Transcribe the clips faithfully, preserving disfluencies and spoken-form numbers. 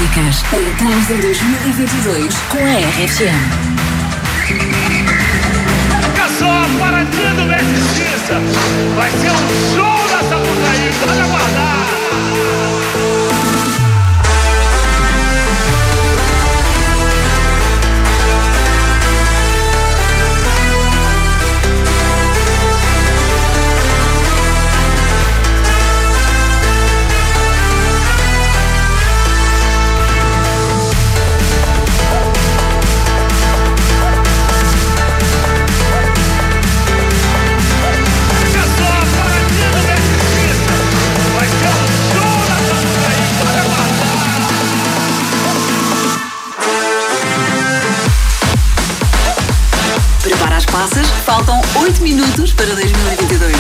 músicas marcadas em dois mil e vinte e dois com a R F M. Olha só, a paradinha do Mestre Cissa. Vai ser um show da Sapucaí. Pode aguardar. Passas, faltam oito minutos para dois mil e vinte e dois.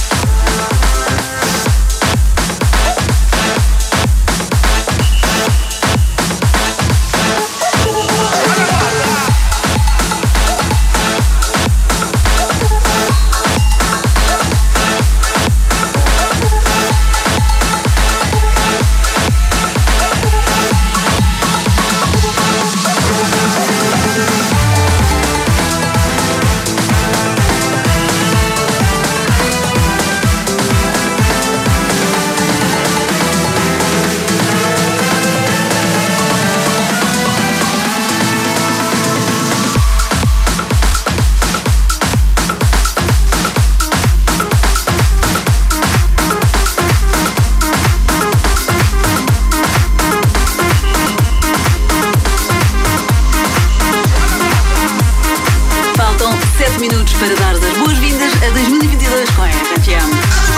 Para dar as boas-vindas a dois mil e vinte e dois com a R F M.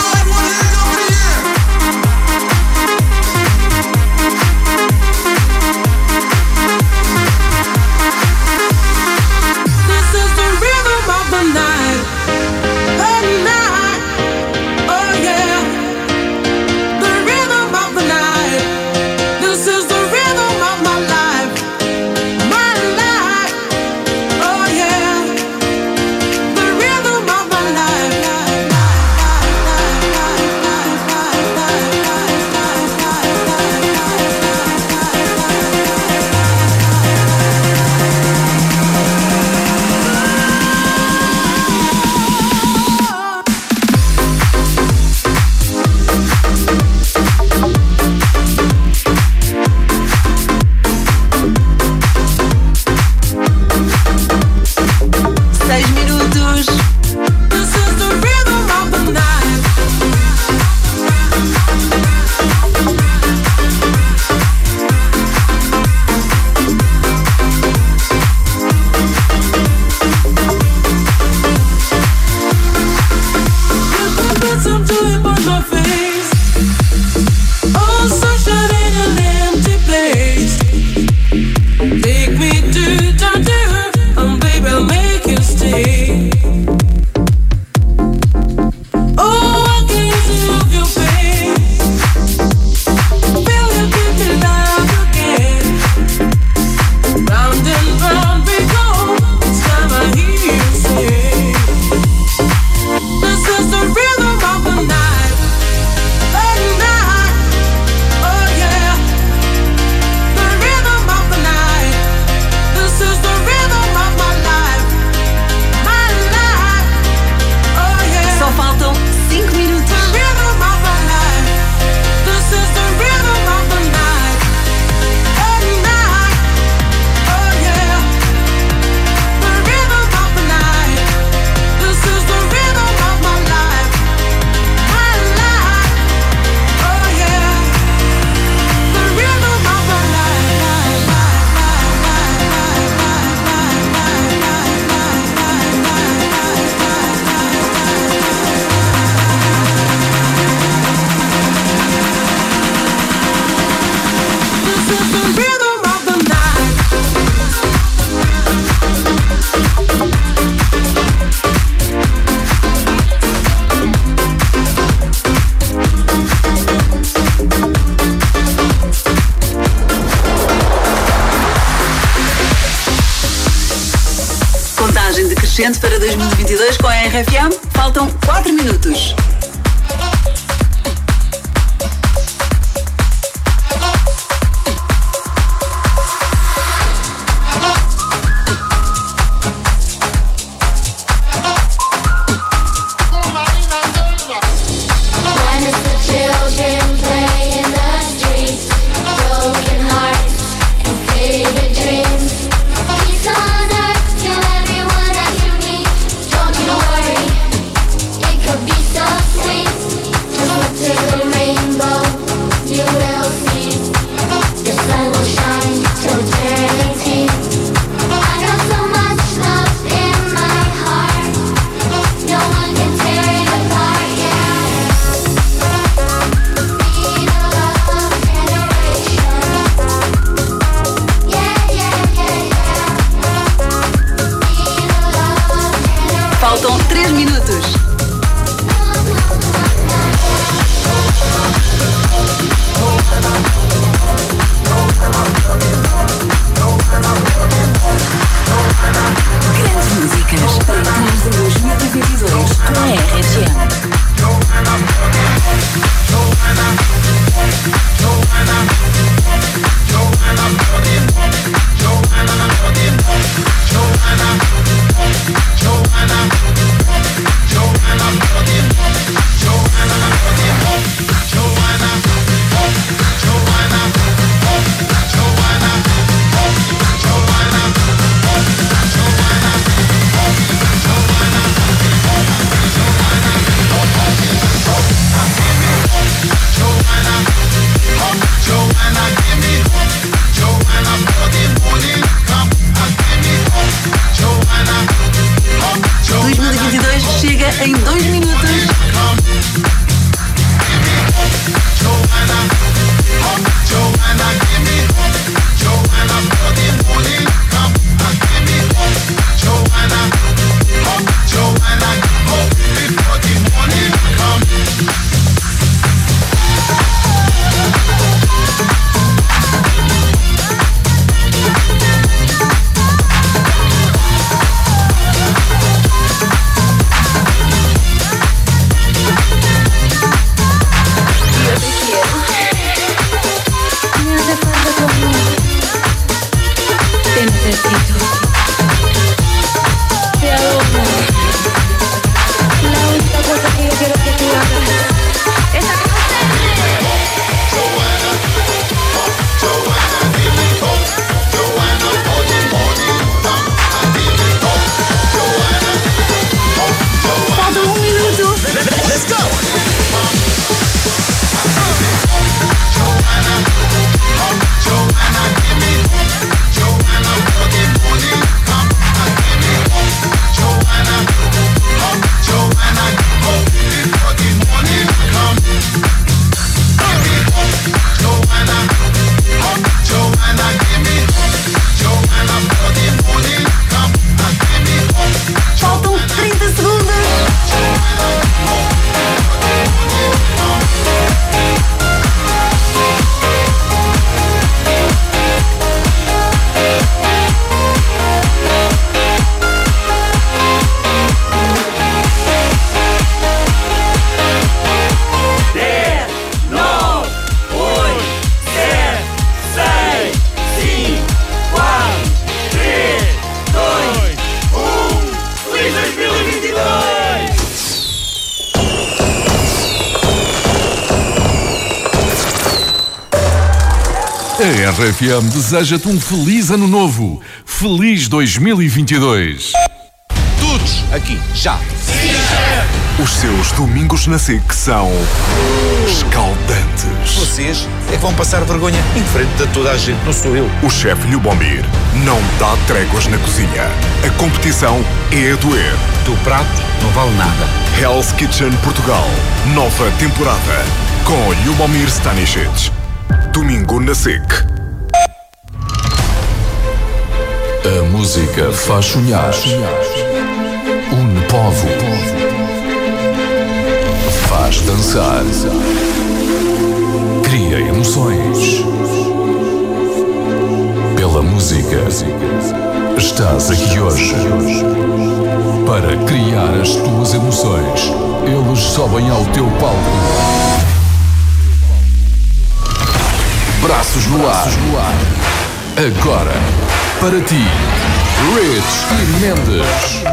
Para dois mil e vinte e dois com a R F M, faltam quatro minutos. R F M deseja-te um feliz ano novo. Feliz dois mil e vinte e dois. Todos aqui, já. Os seus domingos na S I C são escaldantes. Vocês é que vão passar vergonha em frente a toda a gente, não sou eu. O chefe Lubomir não dá tréguas na cozinha. A competição é a doer. O teu prato não vale nada. Hell's Kitchen Portugal. Nova temporada. Com Lubomir Stanisic. Domingo na S I C. A música faz sonhar. Une povo. Faz dançar. Cria emoções. Pela música, estás aqui hoje. Para criar as tuas emoções, eles sobem ao teu palco. Braços no ar. Agora, para ti, Rich e Mendes.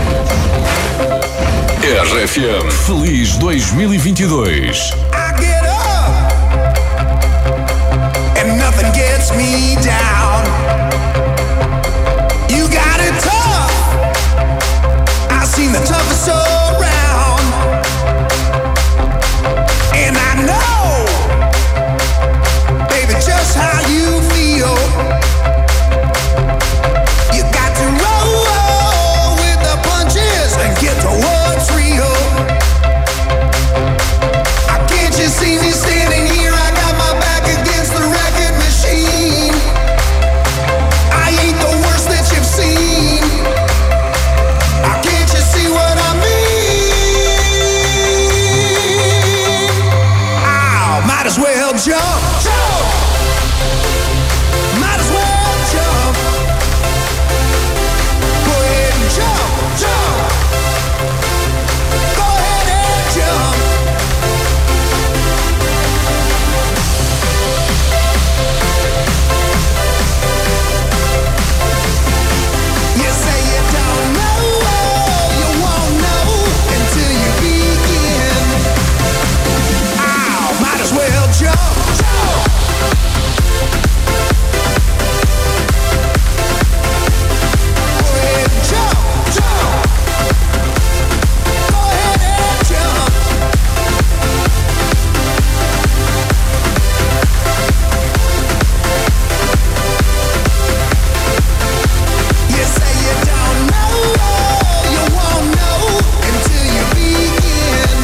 R F M. Feliz dois mil e vinte e dois. I get up and nothing gets me down. You got it tough. I've seen the toughest around. And I know, baby, just how you feel. You got to roll with the punches and get to what's real. I can't you see me standing here? I got my back against the record machine. I ain't the worst that you've seen. I can't you see what I mean? I might as well jump, jump. Might as well jump. Go ahead and jump, jump. Go ahead and jump. You say you don't know, you won't know until you begin. Ow, might as well jump, jump. Go ahead and jump, jump. Go ahead and jump. You say you don't know, you won't know until you begin.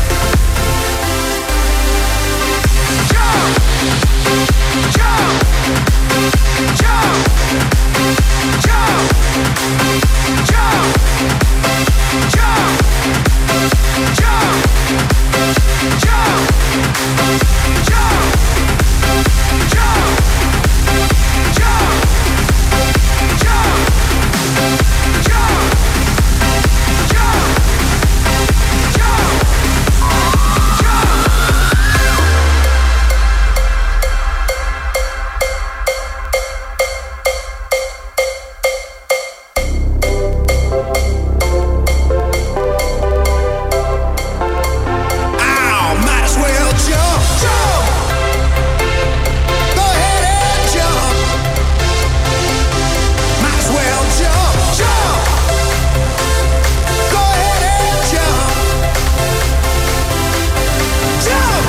Jump, jump, jump, jump, jump, jump, jump, jump, jump, Ow, might as well jump, jump. Go ahead and jump. Might as well jump, jump. Go ahead and jump. Jump.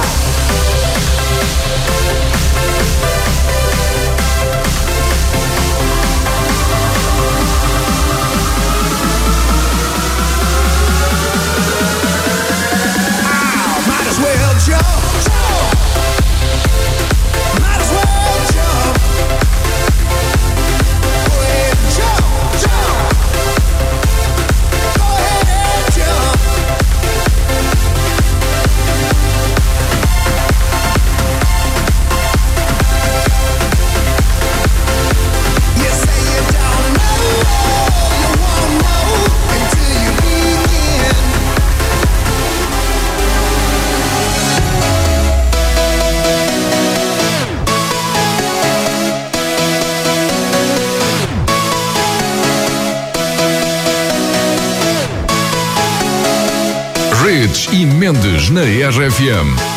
Ow, might as well jump, jump. Might as well jump. Go ahead and jump, jump. Go ahead and jump. You say you don't know, you won't know until you begin. Rich e Mendes na R F M.